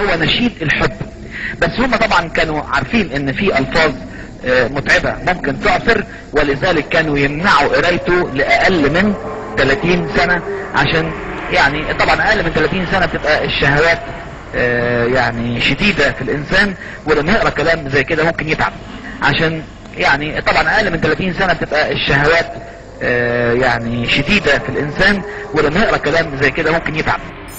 هو نشيد الحب. بس هم طبعا كانوا عارفين ان في الفاظ متعبة ممكن تعثر، ولذلك كانوا يمنعوا قرايته لأقل من 30 سنة، عشان يعني طبعا أقل من 30 سنة بتبقى الشهوات يعني شديدة في الإنسان، ولما يقرأ كلام زي كده ممكن يتعب. عشان يعني طبعا أقل من 30 سنة بتبقى الشهوات يعني شديدة في الإنسان، ولما يقرأ كلام زي كده ممكن يتعب.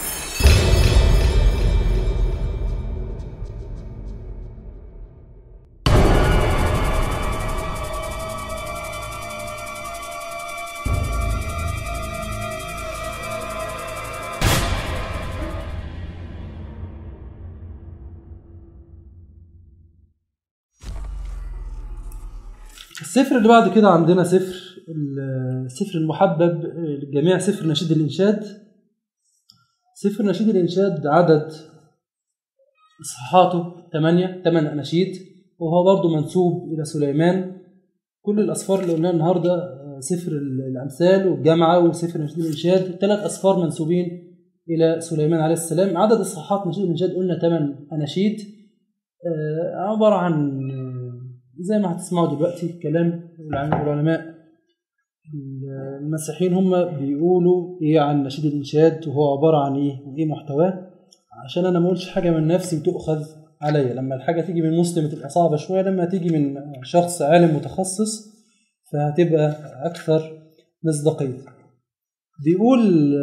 السفر اللي بعد كده عندنا السفر المحبب للجميع، سفر نشيد الإنشاد. سفر نشيد الإنشاد عدد إصحاحاته 8 أناشيد، وهو برضو منسوب إلى سليمان. كل الأسفار اللي قلناها النهاردة، سفر الأمثال والجامعة وسفر نشيد الإنشاد، 3 أسفار منسوبين إلى سليمان عليه السلام. عدد إصحاحات نشيد الإنشاد قلنا 8 أناشيد، عبارة عن زي ما هتسمعوا دلوقتي كلام العلماء المسيحيين هم بيقولوا ايه عن نشيد الانشاد، وهو عباره عن ايه وايه محتواه، عشان انا ما اقولش حاجه من نفسي وتؤخذ عليا. لما الحاجه تيجي من مسلم تبقى صعبه شويه، لما تيجي من شخص عالم متخصص فهتبقى اكثر مصداقيه. بيقول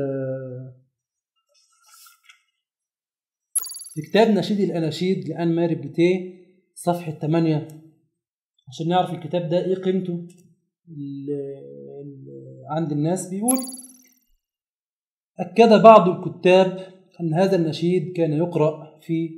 في كتاب نشيد الاناشيد لان ماري بليتيه صفحه 8، عشان نعرف الكتاب ده ايه قيمته عند الناس. بيقول: أكد بعض الكتاب أن هذا النشيد كان يقرأ في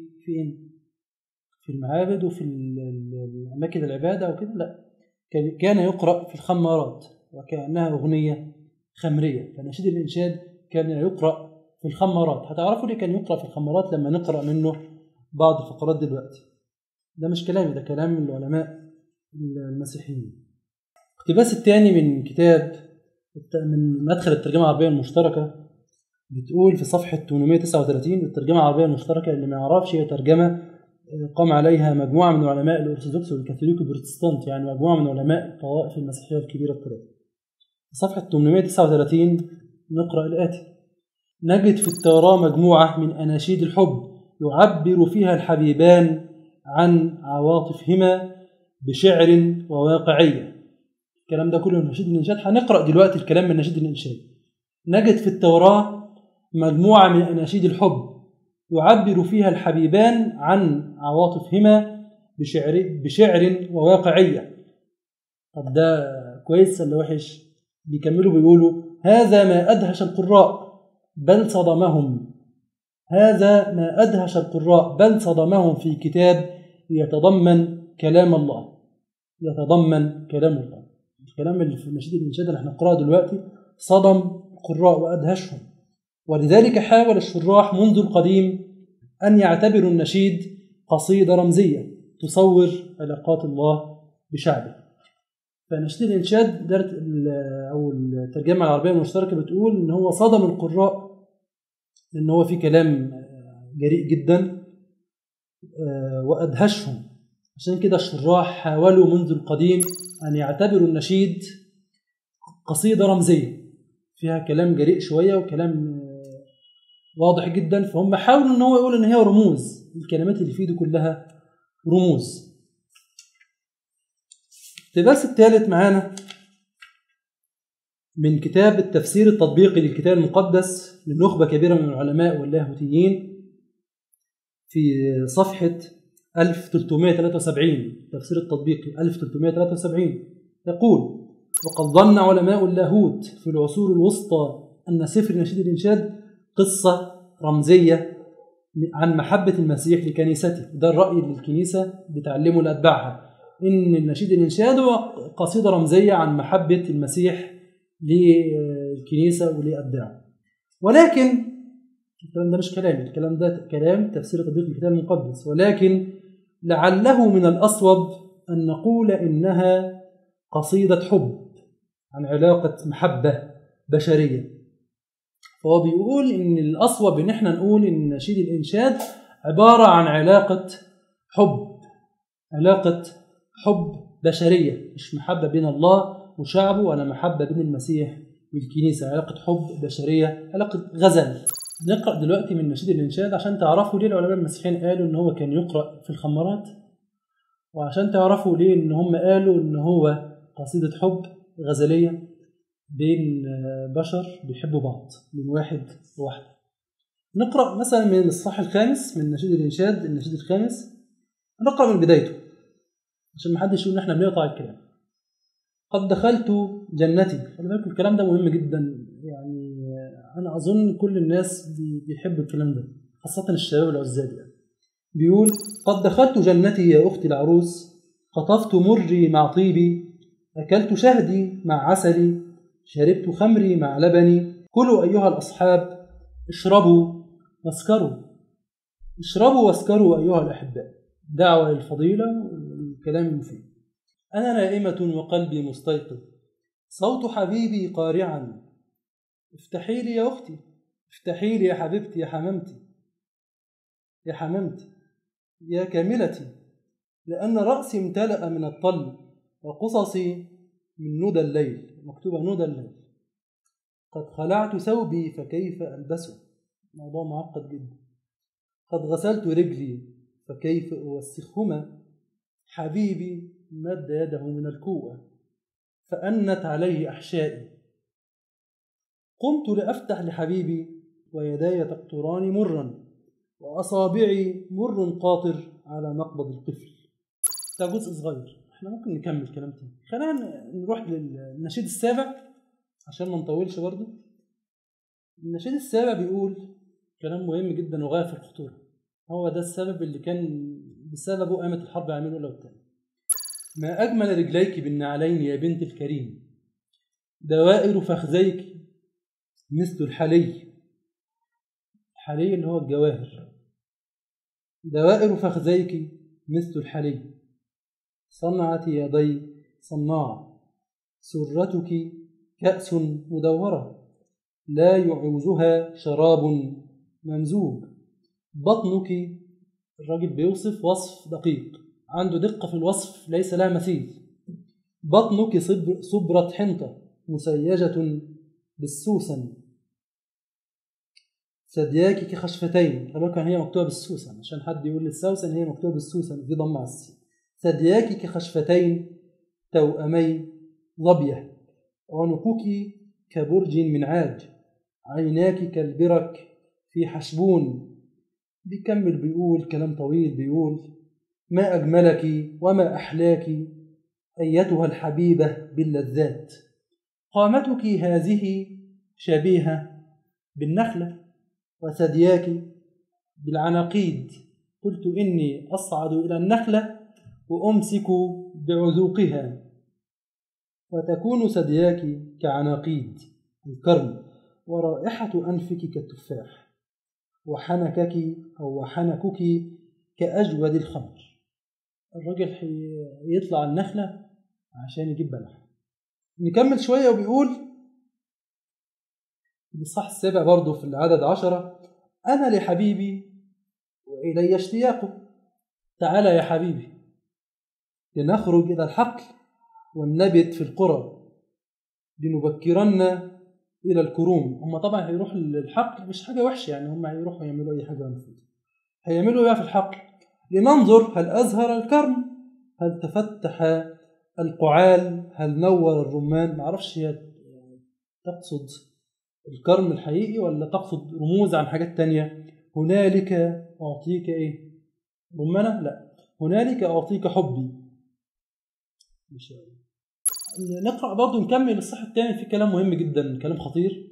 المعابد وفي أماكن العبادة أو كده، لا، كان يقرأ في الخمارات وكأنها أغنية خمرية. فنشيد الإنشاد كان يقرأ في الخمارات. هتعرفوا ليه كان يقرأ في الخمارات لما نقرأ منه بعض الفقرات دلوقتي. ده مش كلامي، ده كلام العلماء المسيحيين. اقتباس الثاني من كتاب من مدخل الترجمة العربية المشتركة، بتقول في صفحة 839: الترجمة العربية المشتركة اللي ما يعرفش هي ترجمة قام عليها مجموعة من علماء الأرثوذكس والكاثوليك والبروتستانت، يعني مجموعة من علماء الطوائف المسيحية الكبيرة الثلاثة. في صفحة 839 نقرأ الآتي: نجد في التوراة مجموعة من أناشيد الحب يعبر فيها الحبيبان عن عواطفهما بشعر وواقعية. الكلام ده كله من نشيد الإنشاد. هنقرأ دلوقتي الكلام من نشيد الإنشاد. نجد في التوراة مجموعة من أناشيد الحب يعبر فيها الحبيبان عن عواطفهما بشعر وواقعية. طب ده كويس ولا وحش؟ بيكملوا بيقولوا: هذا ما أدهش القراء بل صدمهم. هذا ما أدهش القراء بل صدمهم في كتاب يتضمن كلام الله. يتضمن كلام الله. الكلام اللي في نشيد الإنشاد اللي احنا نقرأه دلوقتي صدم القراء وأدهشهم، ولذلك حاول الشراح منذ القديم أن يعتبروا النشيد قصيدة رمزية تصور علاقات الله بشعبه. فنشيد الإنشاد أو الترجمة العربية المشتركة بتقول إن هو صدم القراء لأن هو فيه كلام جريء جدا وأدهشهم. عشان كده الشراح حاولوا منذ القديم أن يعتبروا النشيد قصيدة رمزية فيها كلام جريء شوية وكلام واضح جدا، فهم حاولوا أن هو يقول أن هي رموز. الكلمات اللي فيه دي كلها رموز. الاقتباس الثالث معانا من كتاب التفسير التطبيقي للكتاب المقدس لنخبة كبيرة من العلماء واللاهوتيين في صفحة 1373. تفسير التطبيقي 1373 يقول: وقد ظن علماء اللاهوت في العصور الوسطى أن سفر نشيد الإنشاد قصة رمزية عن محبة المسيح لكنيسته. ده الرأي اللي الكنيسة بتعلمه لأتباعها، إن النشيد الإنشاد هو قصيدة رمزية عن محبة المسيح للكنيسة ولأتباعه. ولكن الكلام ده مش كلامي، الكلام ده كلام تفسير تطبيق الكتاب المقدس. ولكن لعله من الأصوب أن نقول إنها قصيدة حب عن علاقة محبة بشرية. فهو بيقول إن الأصوب إن احنا نقول إن نشيد الإنشاد عبارة عن علاقة حب بشرية، مش محبة بين الله وشعبه ولا محبة بين المسيح والكنيسة، علاقة حب بشرية، علاقة غزل. نقرأ دلوقتي من نشيد الإنشاد عشان تعرفوا ليه العلماء المسيحيين قالوا إن هو كان يقرأ في الخمارات، وعشان تعرفوا ليه إن هم قالوا إن هو قصيدة حب غزلية بين بشر بيحبوا بعض، من واحد وواحدة. نقرأ مثلا من الإصحاح الخامس من نشيد الإنشاد، النشيد الخامس، نقرأ من بدايته عشان محدش يقول إن إحنا بنقطع الكلام. قد دخلت جنتي. خلي بالكم الكلام ده مهم جدا، يعني أنا أظن كل الناس بيحبوا الكلام ده، خاصة الشباب العزاب. يعني بيقول: قد دخلت جنتي يا أختي العروس، قطفت مري مع طيبي، أكلت شهدي مع عسلي، شربت خمري مع لبني. كلوا أيها الأصحاب، اشربوا واسكروا، اشربوا واسكروا أيها الأحباء. دعوة للفضيلة والكلام المفيد. أنا نائمة وقلبي مستيقظ، صوت حبيبي قارعا، افتحي لي يا أختي، افتحي لي يا حبيبتي، يا حمامتي، يا حمامتي، يا كاملتي، لأن رأسي امتلأ من الطل وقصصي من ندى الليل. مكتوبة ندى الليل. قد خلعت ثوبي فكيف ألبسه، موضوع معقد جدا. قد غسلت رجلي فكيف أوسخهما، حبيبي مد يده من الكوة فأنت عليه أحشائي. قمت لأفتح لحبيبي ويداي تقطران مرا، وأصابعي مر قاطر على مقبض القفل. ده جزء صغير، احنا ممكن نكمل كلام تاني. خلينا نروح للنشيد السابع عشان ما نطولش برضه. النشيد السابع بيقول كلام مهم جدا وغاية في الخطورة، هو ده السبب اللي كان بسببه قامت الحرب العالمية الأولى والثانية. ما أجمل رجليك بالنعلين يا بنت الكريم، دوائر فخذيك مثل الحلي، الحلي اللي هو الجواهر، دوائر فخذيك مثل الحلي، صنعت يدي صناع، سرتك كأس مدورة لا يعوزها شراب ممزوج، بطنك. الراجل بيوصف وصف دقيق، عنده دقة في الوصف ليس لها مثيل. بطنك صبرة حنطة مسيجة بالسوسن، ثدياك كخشفتين. طبعا كان هي مكتوبة بالسوسن عشان حد يقول للسوسن، هي مكتوبة بالسوسن في ضم على السين. ثدياك كخشفتين توأمي ظبية، عنقك كبرج من عاج، عيناك كالبرك في حشبون. بيكمل بيقول كلام طويل، بيقول: ما أجملك وما أحلاك أيتها الحبيبة باللذات، قامتك هذه شبيهة بالنخلة، وثدياك بالعناقيد. قلت إني أصعد إلى النخلة وأمسك بعذوقها، وتكون ثدياك كعناقيد الكرم، ورائحة أنفك كالتفاح، وحنكك أو وحنكك كأجود الخمر. الرجل يطلع النخلة عشان يجيب بلح. نكمل شوية وبيقول الإصحاح السابع برضو في العدد 10: أنا لحبيبي وإلي اشتياقه، تعال يا حبيبي لنخرج إلى الحقل والنبت في القرى، لنبكرن إلى الكروم. هم طبعا هيروحوا للحقل، مش حاجة وحشة يعني، هم هيروحوا يعملوا أي حاجة مفيدة. هيعملوا إيه في الحقل؟ لننظر هل أزهر الكرم، هل تفتح القعال، هل نور الرمان. معرفش هي تقصد الكرم الحقيقي ولا تقصد رموز عن حاجات تانية. هنالك أعطيك إيه؟ رمانة؟ لا، هنالك أعطيك حبي. مش نقرأ برضو نكمل الصح الثاني، في كلام مهم جدا، كلام خطير.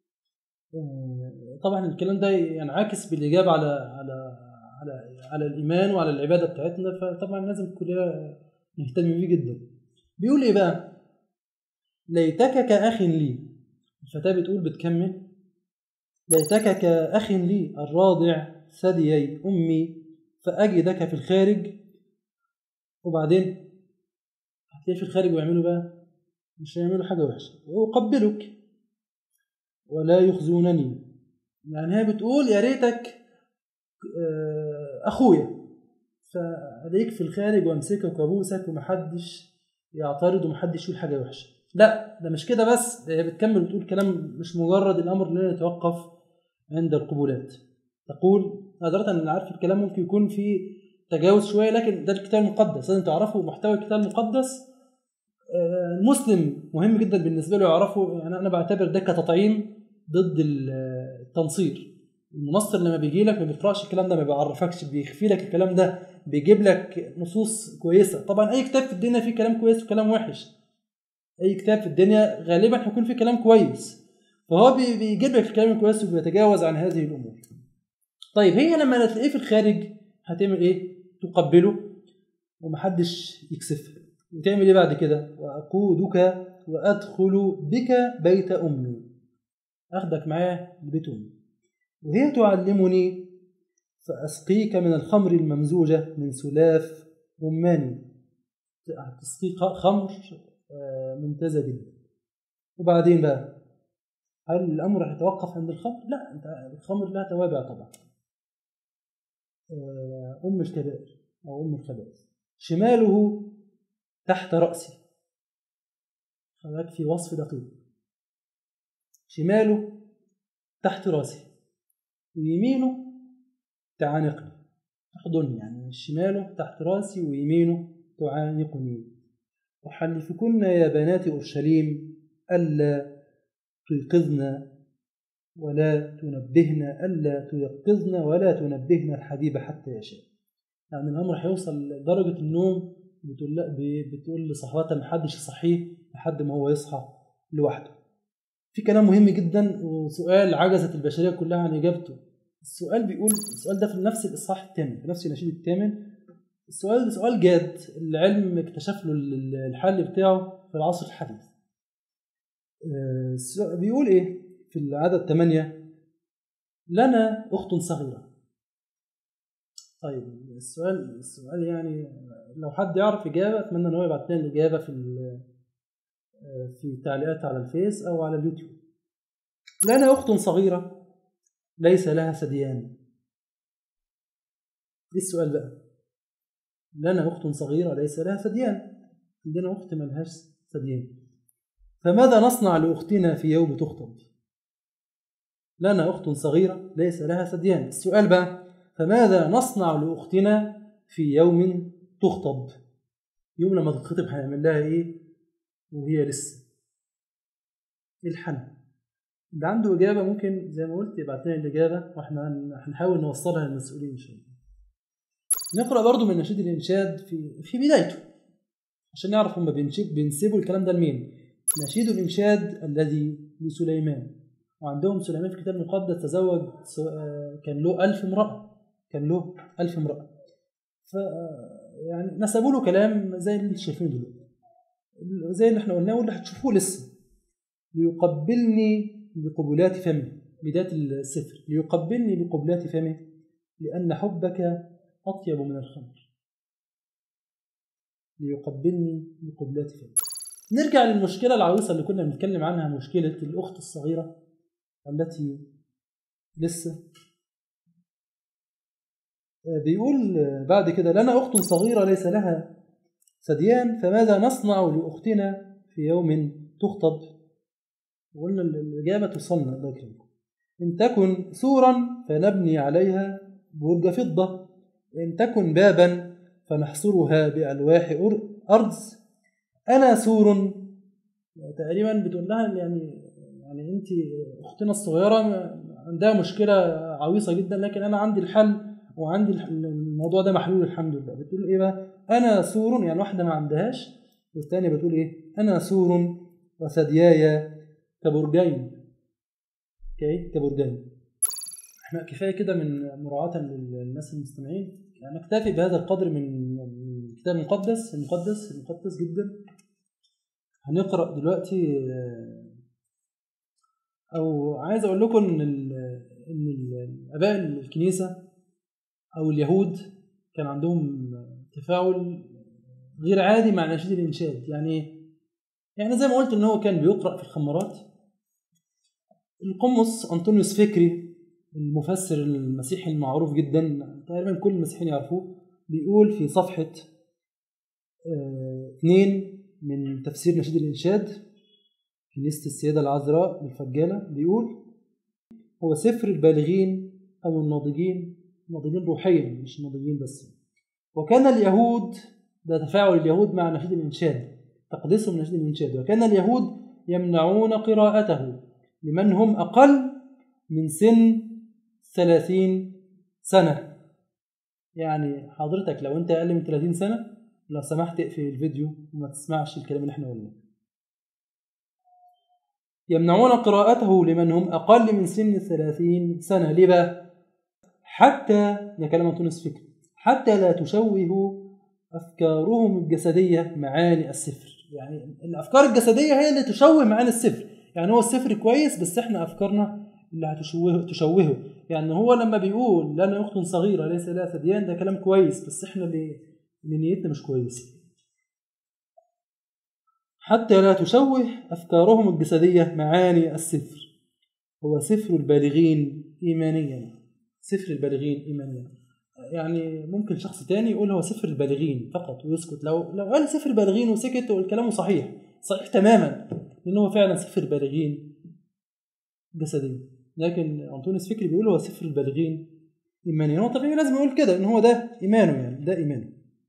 طبعا الكلام ده ينعكس بالإجابة على الإيمان وعلى العبادة بتاعتنا، فطبعا لازم كلنا نهتم بيه جدا. بيقول إيه بقى؟ ليتك كأخ لي. الفتاة بتقول بتكمل: ليتك كأخ لي الراضع ثديي أمي فأجدك في الخارج. وبعدين هتلاقي في الخارج ويعملوا بقى مش هيعملوا حاجة وحشة، وأقبلك ولا يخزونني. يعني هي بتقول يا ريتك اخويا، فعليك في الخارج وامسكك وابوسك ومحدش يعترض ومحدش يقول حاجه وحشه. لا، ده مش كده بس، هي بتكمل وتقول كلام مش مجرد الامر لا يتوقف عند القبولات. تقول نظرة ان عارف الكلام ممكن يكون فيه تجاوز شويه، لكن ده الكتاب المقدس لازم تعرفوا محتوى الكتاب المقدس. المسلم مهم جدا بالنسبه له يعرفه. يعني انا بعتبر ده كتطعيم ضد التنصير. المنصر لما بيجي لك ما بيقراش الكلام ده، ما بيعرفكش، بيخفي لك الكلام ده، بيجيب لك نصوص كويسه. طبعا اي كتاب في الدنيا فيه كلام كويس وكلام وحش، اي كتاب في الدنيا غالبا هيكون فيه كلام كويس، فهو بيجيب لك الكلام الكويس وبيتجاوز عن هذه الامور. طيب هي لما تلاقيه في الخارج هتعمل ايه؟ تقبله ومحدش يكسفها. وتعمل ايه بعد كده؟ واقودك وادخل بك بيت امي، اخدك معايا لبيت امي، وهي تعلمني فاسقيك من الخمر الممزوجه من سلاف رماني. تسقيك خمر ممتازه جدا. وبعدين بقى هل الامر هيتوقف عند الخمر؟ لا، انت الخمر لها توابع طبعا. ام الكبائر او ام الخبائث. شماله تحت راسي، خلاك في وصف دقيق. شماله تحت راسي ويمينه تعانقني، تحضني. يعني شماله تحت راسي ويمينه تعانقني. أحلفكن يا بنات أورشليم ألا تيقظن ولا تنبهن، ألا تيقظن ولا تنبهن الحبيب حتى يشاء. يعني الأمر هيوصل لدرجة النوم بتقول لصحواتها محدش يصحيه لحد ما هو يصحى لوحده. في كلام مهم جدا وسؤال عجزت البشرية كلها عن إجابته. السؤال بيقول، السؤال ده في نفس الإصحاح الثامن، في نفس النشيد الثامن. السؤال ده سؤال جاد، العلم اكتشف له الحل بتاعه في العصر الحديث. بيقول إيه في العدد 8؟ لنا أخت صغيرة. طيب السؤال يعني لو حد يعرف إجابة أتمنى أن هو يبعت لنا الإجابة في تعليقات على الفيس أو على اليوتيوب. لنا أخت صغيرة ليس لها ثديان. إيه السؤال بقى؟ لنا أخت صغيرة ليس لها ثديان، عندنا أخت ملهاش ثديان، فماذا نصنع لأختنا في يوم تخطب؟ لنا أخت صغيرة ليس لها ثديان. السؤال بقى فماذا نصنع لأختنا في يوم تخطب؟ يوم لما تتخطب هنعمل لها إيه وهي لسه؟ إيه الحل؟ اللي عنده إجابة ممكن زي ما قلت يبعت لنا الإجابة وإحنا هنحاول نوصلها للمسؤولين إن شاء الله. نقرأ برضو من نشيد الإنشاد في بدايته عشان نعرف هم بينسبوا الكلام ده لمين. نشيد الإنشاد الذي لسليمان، وعندهم سليمان في الكتاب المقدس تزوج، كان له 1000 امرأة، كان له 1000 امرأة. يعني نسبوا له كلام زي اللي شايفينه دلوقتي، زي اللي احنا قلناه واللي هتشوفوه لسه. ليقبلني بقبلات فمه، بداية السفر، ليقبلني بقبلات فمه لأن حبك أطيب من الخمر. ليقبلني بقبلات فمه. نرجع للمشكلة العويصة اللي كنا بنتكلم عنها، مشكلة الأخت الصغيرة التي لسه. بيقول بعد كده لنا أخت صغيرة ليس لها ثديان، فماذا نصنع لأختنا في يوم تخطب؟ وقلنا الإجابة توصلنا الله يكرمكم. إن تكن سورا فنبني عليها برج فضة، إن تكن بابا فنحصرها بألواح أرز. أنا سور، تقريبا بتقول لها يعني أنت أختنا الصغيرة عندها مشكلة عويصة جدا، لكن أنا عندي الحل وعندي الموضوع ده محلول الحمد لله. بتقول إيه بقى؟ أنا سور، يعني واحدة ما عندهاش، والثانية بتقول إيه؟ أنا سور وثدياي كبرجين. كبرجين. احنا كفايه كده من مراعاه للناس المستمعين، يعني نكتفي بهذا القدر من الكتاب المقدس جدا. هنقرا دلوقتي، او عايز اقول لكم ان اباء الكنيسه او اليهود كان عندهم تفاعل غير عادي مع نشيد الانشاد. يعني زي ما قلت ان هو كان بيقرا في الخمارات. القمص أنطونيوس فكري المفسر المسيحي المعروف جدا تقريبا كل المسيحيين يعرفوه، بيقول في صفحة 2 من تفسير نشيد الإنشاد كنيسة السيدة العذراء الفجالة، بيقول هو سفر البالغين أو الناضجين روحيا مش ناضجين بس. وكان اليهود، ده تفاعل اليهود مع نشيد الإنشاد، تقديسهم نشيد الإنشاد، وكان اليهود يمنعون قراءته لمن هم أقل من سن 30 سنة. يعني حضرتك لو أنت أقل من 30 سنة لو سمحت اقفل الفيديو وما تسمعش الكلام اللي احنا قلناه. يمنعون قراءته لمن هم أقل من سن 30 سنة. ليه بقى؟ حتى، يا كلام أنطونيوس فكري، حتى لا تشوه أفكارهم الجسدية معاني السفر. يعني الأفكار الجسدية هي اللي تشوه معاني السفر. يعني هو السفر كويس بس احنا أفكارنا اللي هتشوهه. يعني هو لما بيقول لنا أخت صغيرة ليس لها ثديان، ده كلام كويس بس احنا اللي نيتنا مش كويسة. حتى لا تشوه أفكارهم الجسدية معاني السفر. هو سفر البالغين إيمانيا. سفر البالغين إيمانيا. يعني ممكن شخص تاني يقول هو سفر البالغين فقط ويسكت. لو قال سفر البالغين وسكت والكلام صحيح تماما، لأنه هو فعلا سفر البالغين جسديا. لكن أنطونيوس فكري بيقول هو سفر البالغين إيمانيا. هو طبيعي لازم يقول كده، إن هو ده إيمانه، يعني ده إيمانه.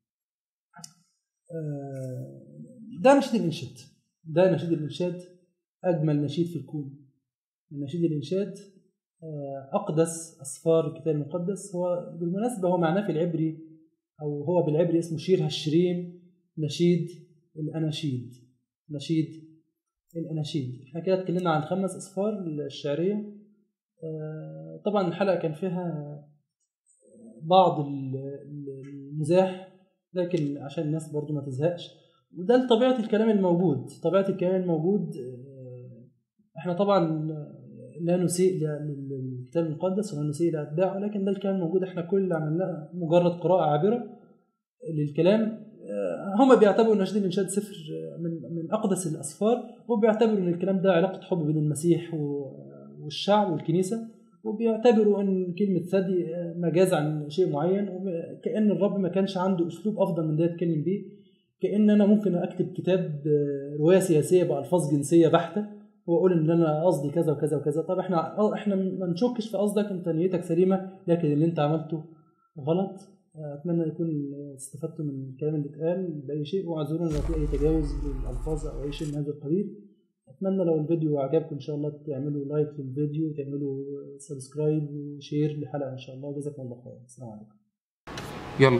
ده نشيد الإنشاد. ده نشيد الإنشاد أجمل نشيد في الكون. نشيد الإنشاد أقدس أسفار الكتاب المقدس. هو بالمناسبة هو معناه في العبري، أو هو بالعبري اسمه شير هالشريم، نشيد الأناشيد. نشيد الأناشيد. احنا كده اتكلمنا عن 5 أسفار الشعرية. طبعا الحلقة كان فيها بعض المزاح، لكن عشان الناس برضو ما تزهقش، وده طبيعة الكلام الموجود. طبيعة الكلام الموجود. احنا طبعا لا نسيء للكتاب المقدس ولا نسيء لأتباعه، لكن ده الكلام الموجود. احنا كل اللي عملناه مجرد قراءة عابرة للكلام. هم بيعتبروا ان نشيد الإنشاد سفر من أقدس الأسفار، وبيعتبروا ان الكلام ده علاقة حب بين المسيح والشعب والكنيسة، وبيعتبروا ان كلمة ثدي مجاز عن شيء معين، وكأن الرب ما كانش عنده أسلوب أفضل من ده يتكلم بيه. كأن أنا ممكن أكتب كتاب رواية سياسية بألفاظ جنسية بحتة واقول ان انا قصدي كذا وكذا وكذا. طب احنا ما نشكش في قصدك، انت نيتك سليمه، لكن اللي انت عملته غلط. اتمنى يكون استفدتوا من الكلام اللي اتقال باي شيء، واعذرونا لو في اي تجاوز بالالفاظ او اي شيء من هذا القبيل. اتمنى لو الفيديو عجبكم ان شاء الله تعملوا لايك للفيديو وتعملوا سبسكرايب وشير للحلقه ان شاء الله. جزاكم الله خير. السلام عليكم. يلا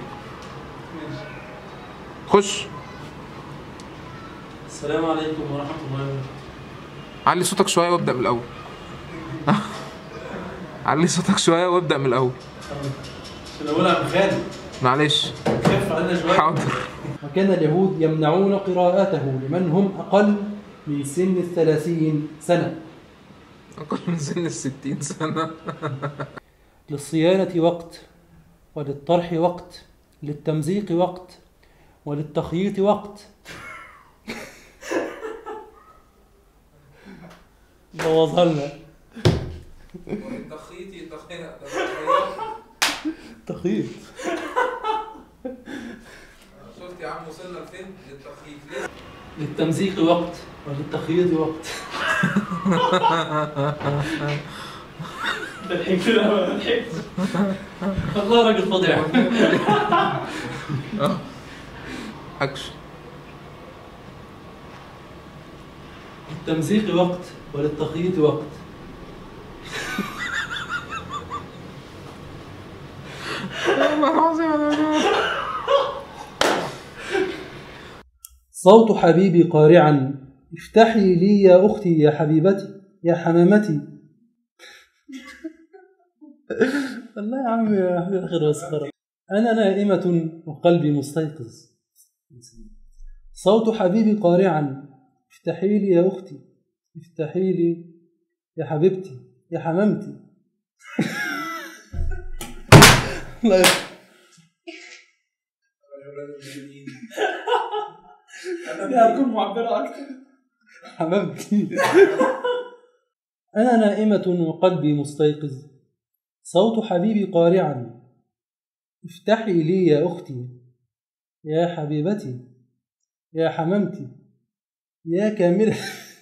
خش. السلام عليكم ورحمه الله وبركاته. علي صوتك شويه وابدا من الاول. علي صوتك شويه وابدا من الاول عشان اقولها بخالد. معلش خف علينا شويه. حاضر. وكان اليهود يمنعون قراءته لمن هم أقل من سن 30 سنة. أقل من سن 60 سنة. للصيانة وقت، وللطرح وقت، للتمزيق وقت، وللتخييط وقت. بوظها لنا. تخييط. شفت يا عم وصلنا لفين؟ للتخييط. للتمزيق وقت، وللتخييط وقت. ضحك كده ضحك. والله راجل فظيع. اكشن. للتمزيق وقت، وللتخييط وقت. صوت حبيبي قارعا، افتحي لي يا أختي يا حبيبتي يا حمامتي. الله يا عم يا آخر واسخرة. أنا نائمة وقلبي مستيقظ. صوت حبيبي قارعا، افتحي لي يا أختي، افتحي لي يا حبيبتي يا حمامتي. الله يسلمك. أنا هكون معبرة أكثر. حمامتي. أنا نائمة وقلبي مستيقظ، صوت حبيبي قارعا، افتحي لي يا أختي، يا حبيبتي، يا حمامتي، يا كاملة.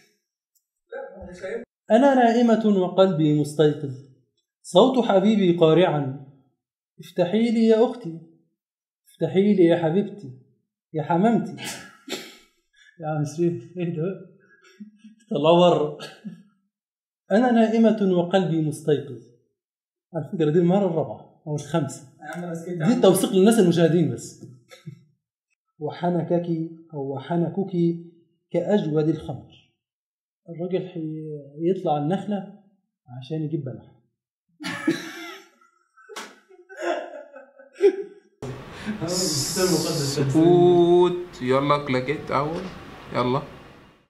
أنا نائمة وقلبي مستيقظ، صوت حبيبي قارعا، افتحي لي يا أختي، افتحي لي يا حبيبتي، يا حمامتي. يا عم شريف ايه ده؟ طلعوا بره. أنا نائمة وقلبي مستيقظ. على فكرة دي المرة الرابعة أو الخامسة، دي توثيق للناس المشاهدين بس. وحنكك أو وحنكك كأجود الخمر. الراجل يطلع النخلة عشان يجيب بلح. سكوت. يلا كلاكيت اول. يلا